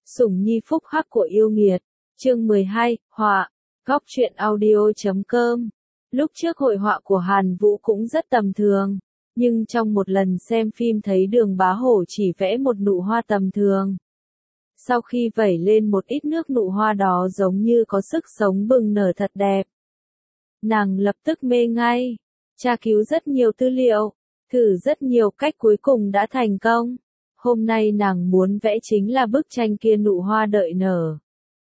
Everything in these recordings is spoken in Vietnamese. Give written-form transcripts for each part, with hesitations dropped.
Sủng Nhi phúc hắc của yêu nghiệt. Chương 12, họa. Góc truyện audio.com. Lúc trước hội họa của Hàn Vũ cũng rất tầm thường, nhưng trong một lần xem phim thấy Đường Bá Hổ chỉ vẽ một nụ hoa tầm thường. Sau khi vẩy lên một ít nước, nụ hoa đó giống như có sức sống bừng nở thật đẹp. Nàng lập tức mê ngay, tra cứu rất nhiều tư liệu, thử rất nhiều cách, cuối cùng đã thành công. Hôm nay nàng muốn vẽ chính là bức tranh kia, nụ hoa đợi nở.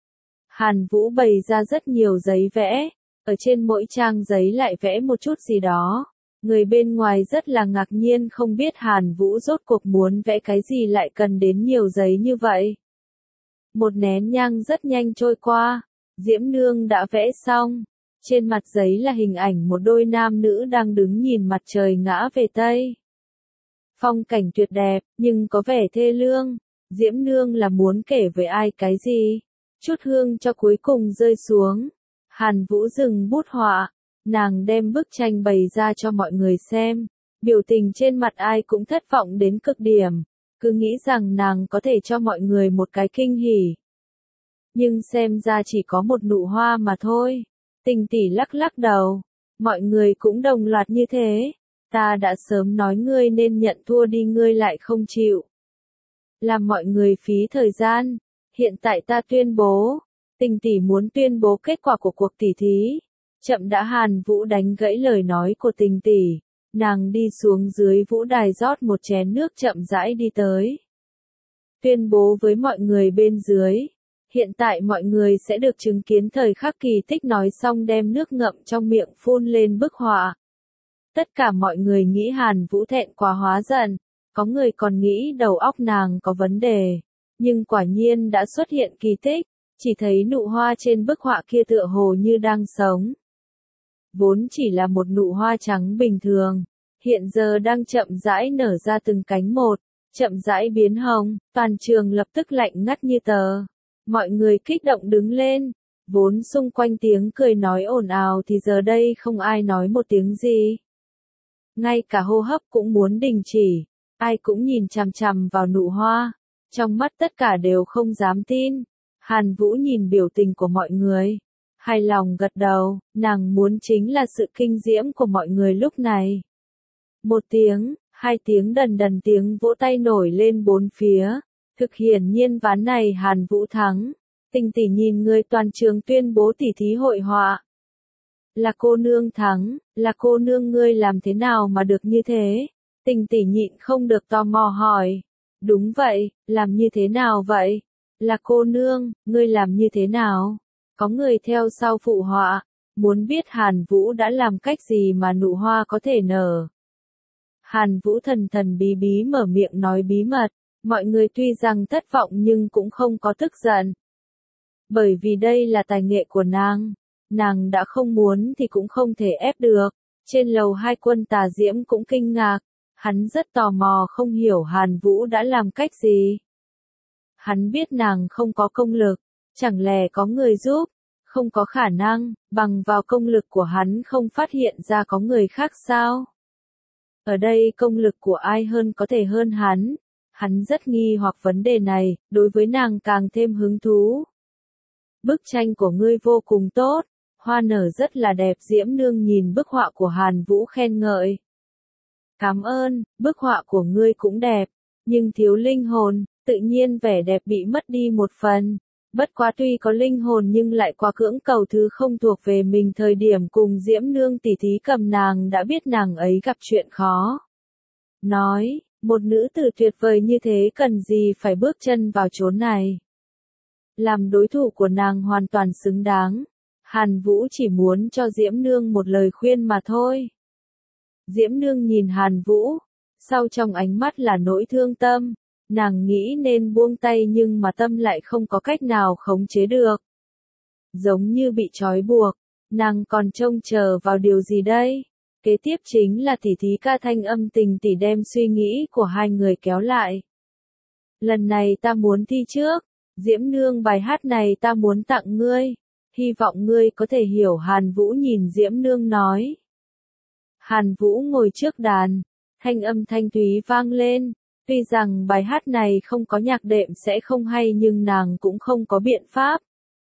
Hàn Vũ bày ra rất nhiều giấy vẽ, ở trên mỗi trang giấy lại vẽ một chút gì đó. Người bên ngoài rất là ngạc nhiên, không biết Hàn Vũ rốt cuộc muốn vẽ cái gì lại cần đến nhiều giấy như vậy. Một nén nhang rất nhanh trôi qua, Diễm Nương đã vẽ xong. Trên mặt giấy là hình ảnh một đôi nam nữ đang đứng nhìn mặt trời ngã về Tây. Phong cảnh tuyệt đẹp, nhưng có vẻ thê lương. Diễm Nương là muốn kể với ai cái gì? Chút hương cho cuối cùng rơi xuống. Hàn Vũ dừng bút họa. Nàng đem bức tranh bày ra cho mọi người xem. Biểu tình trên mặt ai cũng thất vọng đến cực điểm. Cứ nghĩ rằng nàng có thể cho mọi người một cái kinh hỉ. Nhưng xem ra chỉ có một nụ hoa mà thôi. Tình tỷ lắc lắc đầu. Mọi người cũng đồng loạt như thế. Ta đã sớm nói ngươi nên nhận thua đi, ngươi lại không chịu. Làm mọi người phí thời gian. Hiện tại ta tuyên bố. Tình tỷ muốn tuyên bố kết quả của cuộc tỉ thí. Chậm đã. Hàn Vũ đánh gãy lời nói của tình tỷ. Nàng đi xuống dưới vũ đài rót một chén nước, chậm rãi đi tới. Tuyên bố với mọi người bên dưới. Hiện tại mọi người sẽ được chứng kiến thời khắc kỳ tích. Nói xong đem nước ngậm trong miệng phun lên bức họa. Tất cả mọi người nghĩ Hàn Vũ thẹn quá hóa giận. Có người còn nghĩ đầu óc nàng có vấn đề. Nhưng quả nhiên đã xuất hiện kỳ tích. Chỉ thấy nụ hoa trên bức họa kia tựa hồ như đang sống. Vốn chỉ là một nụ hoa trắng bình thường. Hiện giờ đang chậm rãi nở ra từng cánh một. Chậm rãi biến hồng. Toàn trường lập tức lạnh ngắt như tờ. Mọi người kích động đứng lên. Vốn xung quanh tiếng cười nói ồn ào thì giờ đây không ai nói một tiếng gì. Ngay cả hô hấp cũng muốn đình chỉ. Ai cũng nhìn chằm chằm vào nụ hoa. Trong mắt tất cả đều không dám tin. Hàn Vũ nhìn biểu tình của mọi người. Hài lòng gật đầu. Nàng muốn chính là sự kinh diễm của mọi người lúc này. Một tiếng, hai tiếng, đần đần tiếng vỗ tay nổi lên bốn phía. Thực hiển nhiên ván này Hàn Vũ thắng. Tình tỷ nhìn người toàn trường tuyên bố tỉ thí hội họa. Là cô nương thắng, là cô nương, ngươi làm thế nào mà được như thế? Tình tỷ nhịn không được tò mò hỏi. Đúng vậy, làm như thế nào vậy? Là cô nương, ngươi làm như thế nào? Có người theo sau phụ họa, muốn biết Hàn Vũ đã làm cách gì mà nụ hoa có thể nở. Hàn Vũ thần thần bí bí mở miệng nói bí mật, mọi người tuy rằng thất vọng nhưng cũng không có tức giận. Bởi vì đây là tài nghệ của nàng. Nàng đã không muốn thì cũng không thể ép được. Trên lầu hai Quân Tà Diễm cũng kinh ngạc. Hắn rất tò mò không hiểu Hàn Vũ đã làm cách gì. Hắn biết nàng không có công lực. Chẳng lẽ có người giúp? Không có khả năng, bằng vào công lực của hắn không phát hiện ra có người khác sao? Ở đây công lực của ai hơn có thể hơn hắn? Hắn rất nghi hoặc vấn đề này, đối với nàng càng thêm hứng thú. Bức tranh của ngươi vô cùng tốt. Hoa nở rất là đẹp. Diễm Nương nhìn bức họa của Hàn Vũ khen ngợi. Cảm ơn, bức họa của ngươi cũng đẹp, nhưng thiếu linh hồn, tự nhiên vẻ đẹp bị mất đi một phần. Bất quá tuy có linh hồn nhưng lại quá cưỡng cầu thứ không thuộc về mình. Thời điểm cùng Diễm Nương tỉ thí cầm nàng đã biết nàng ấy gặp chuyện khó. Nói, một nữ tử tuyệt vời như thế cần gì phải bước chân vào chốn này. Làm đối thủ của nàng hoàn toàn xứng đáng. Hàn Vũ chỉ muốn cho Diễm Nương một lời khuyên mà thôi. Diễm Nương nhìn Hàn Vũ, sau trong ánh mắt là nỗi thương tâm. Nàng nghĩ nên buông tay nhưng mà tâm lại không có cách nào khống chế được. Giống như bị trói buộc, nàng còn trông chờ vào điều gì đây? Kế tiếp chính là tỉ thí ca thanh âm. Tình tỷ đem suy nghĩ của hai người kéo lại. Lần này ta muốn thi trước. Diễm Nương, bài hát này ta muốn tặng ngươi. Hy vọng ngươi có thể hiểu. Hàn Vũ nhìn Diễm Nương nói. Hàn Vũ ngồi trước đàn. Thanh âm thanh thúy vang lên. Tuy rằng bài hát này không có nhạc đệm sẽ không hay nhưng nàng cũng không có biện pháp.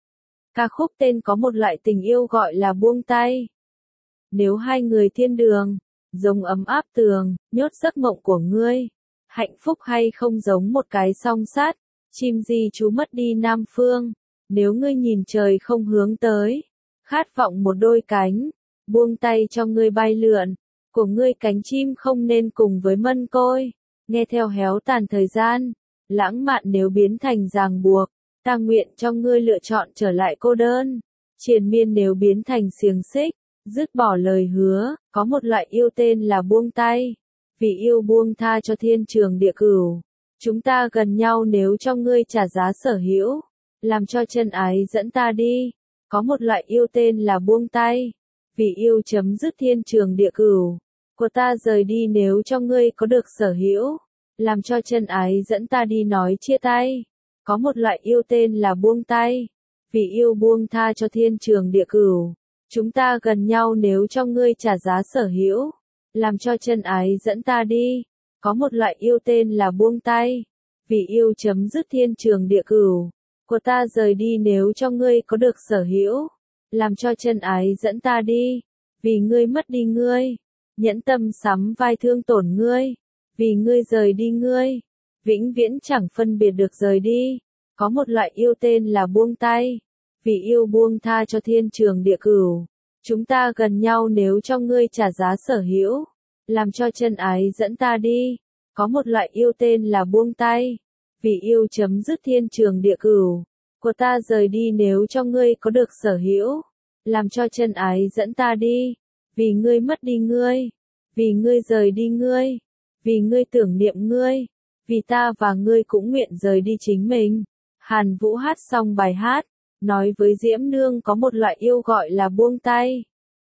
Ca khúc tên có một loại tình yêu gọi là buông tay. Nếu hai người thiên đường, giống ấm áp tường, nhốt giấc mộng của ngươi. Hạnh phúc hay không giống một cái song sắt, chim gì chú mất đi Nam Phương. Nếu ngươi nhìn trời không hướng tới, khát vọng một đôi cánh, buông tay cho ngươi bay lượn, của ngươi cánh chim không nên cùng với mân côi, nghe theo héo tàn thời gian, lãng mạn nếu biến thành ràng buộc, ta nguyện cho ngươi lựa chọn trở lại cô đơn, triền miên nếu biến thành xiềng xích, dứt bỏ lời hứa, có một loại yêu tên là buông tay, vì yêu buông tha cho thiên trường địa cửu, chúng ta gần nhau nếu cho ngươi trả giá sở hữu, làm cho chân ái dẫn ta đi, có một loại yêu tên là buông tay, vì yêu chấm dứt thiên trường địa cửu, của ta rời đi nếu cho ngươi có được sở hữu, làm cho chân ái dẫn ta đi nói chia tay, có một loại yêu tên là buông tay, vì yêu buông tha cho thiên trường địa cửu, chúng ta gần nhau nếu cho ngươi trả giá sở hữu, làm cho chân ái dẫn ta đi, có một loại yêu tên là buông tay, vì yêu chấm dứt thiên trường địa cửu, của ta rời đi nếu cho ngươi có được sở hữu, làm cho chân ái dẫn ta đi, vì ngươi mất đi ngươi, nhẫn tâm sắm vai thương tổn ngươi, vì ngươi rời đi ngươi, vĩnh viễn chẳng phân biệt được rời đi, có một loại yêu tên là buông tay, vì yêu buông tha cho thiên trường địa cửu, chúng ta gần nhau nếu cho ngươi trả giá sở hữu, làm cho chân ái dẫn ta đi, có một loại yêu tên là buông tay, vì yêu chấm dứt thiên trường địa cửu, của ta rời đi nếu cho ngươi có được sở hữu, làm cho chân ái dẫn ta đi, vì ngươi mất đi ngươi, vì ngươi rời đi ngươi, vì ngươi tưởng niệm ngươi, vì ta và ngươi cũng nguyện rời đi chính mình. Hàn Vũ hát xong bài hát, nói với Diễm Nương có một loại yêu gọi là buông tay.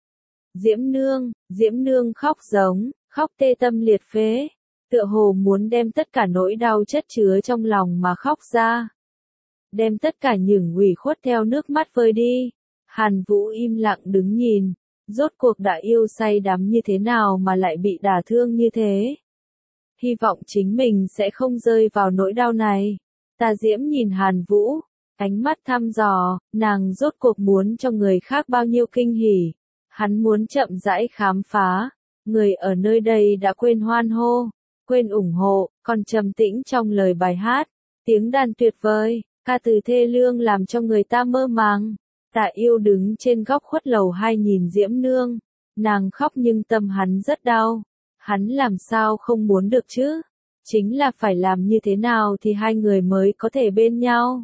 Diễm Nương khóc giống, khóc tê tâm liệt phế, tựa hồ muốn đem tất cả nỗi đau chất chứa trong lòng mà khóc ra. Đem tất cả những ủy khuất theo nước mắt vơi đi. Hàn Vũ im lặng đứng nhìn, rốt cuộc đã yêu say đắm như thế nào mà lại bị đả thương như thế. Hy vọng chính mình sẽ không rơi vào nỗi đau này. Tà Diễm nhìn Hàn Vũ, ánh mắt thăm dò, nàng rốt cuộc muốn cho người khác bao nhiêu kinh hỉ. Hắn muốn chậm rãi khám phá, người ở nơi đây đã quên hoan hô, quên ủng hộ, còn trầm tĩnh trong lời bài hát, tiếng đàn tuyệt vời, ca từ thê lương làm cho người ta mơ màng. Tạ Yêu đứng trên góc khuất lầu 2 nhìn Diễm Nương, nàng khóc nhưng tâm hắn rất đau, hắn làm sao không muốn được chứ, chính là phải làm như thế nào thì hai người mới có thể bên nhau.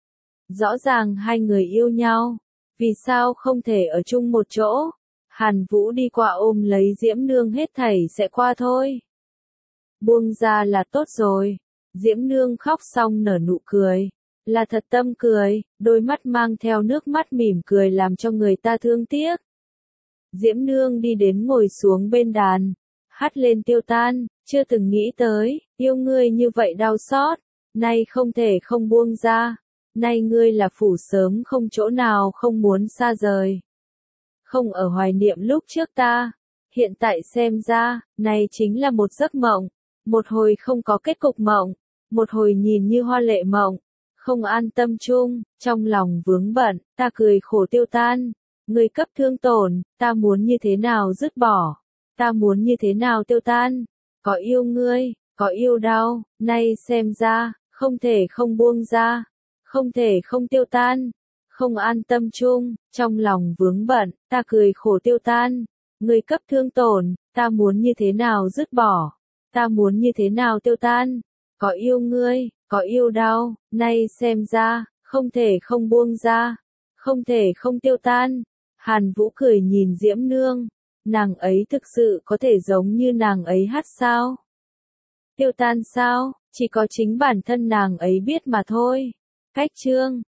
Rõ ràng hai người yêu nhau, vì sao không thể ở chung một chỗ, Hàn Vũ đi qua ôm lấy Diễm Nương hết thảy sẽ qua thôi. Buông ra là tốt rồi, Diễm Nương khóc xong nở nụ cười. Là thật tâm cười, đôi mắt mang theo nước mắt mỉm cười làm cho người ta thương tiếc. Diễm Nương đi đến ngồi xuống bên đàn, hát lên tiêu tan, chưa từng nghĩ tới, yêu ngươi như vậy đau xót, nay không thể không buông ra, nay ngươi là phủ sớm không chỗ nào không muốn xa rời. Không ở hoài niệm lúc trước ta, hiện tại xem ra, này chính là một giấc mộng, một hồi không có kết cục mộng, một hồi nhìn như hoa lệ mộng. Không an tâm chung, trong lòng vướng bận, ta cười khổ tiêu tan, người cấp thương tổn, ta muốn như thế nào dứt bỏ, ta muốn như thế nào tiêu tan, có yêu ngươi, có yêu đau, nay xem ra, không thể không buông ra, không thể không tiêu tan, không an tâm chung, trong lòng vướng bận, ta cười khổ tiêu tan, người cấp thương tổn, ta muốn như thế nào dứt bỏ, ta muốn như thế nào tiêu tan, có yêu ngươi, có yêu đau, nay xem ra, không thể không buông ra, không thể không tiêu tan. Hàn Vũ cười nhìn Diễm Nương, nàng ấy thực sự có thể giống như nàng ấy hát sao? Tiêu tan sao, chỉ có chính bản thân nàng ấy biết mà thôi. Cách chương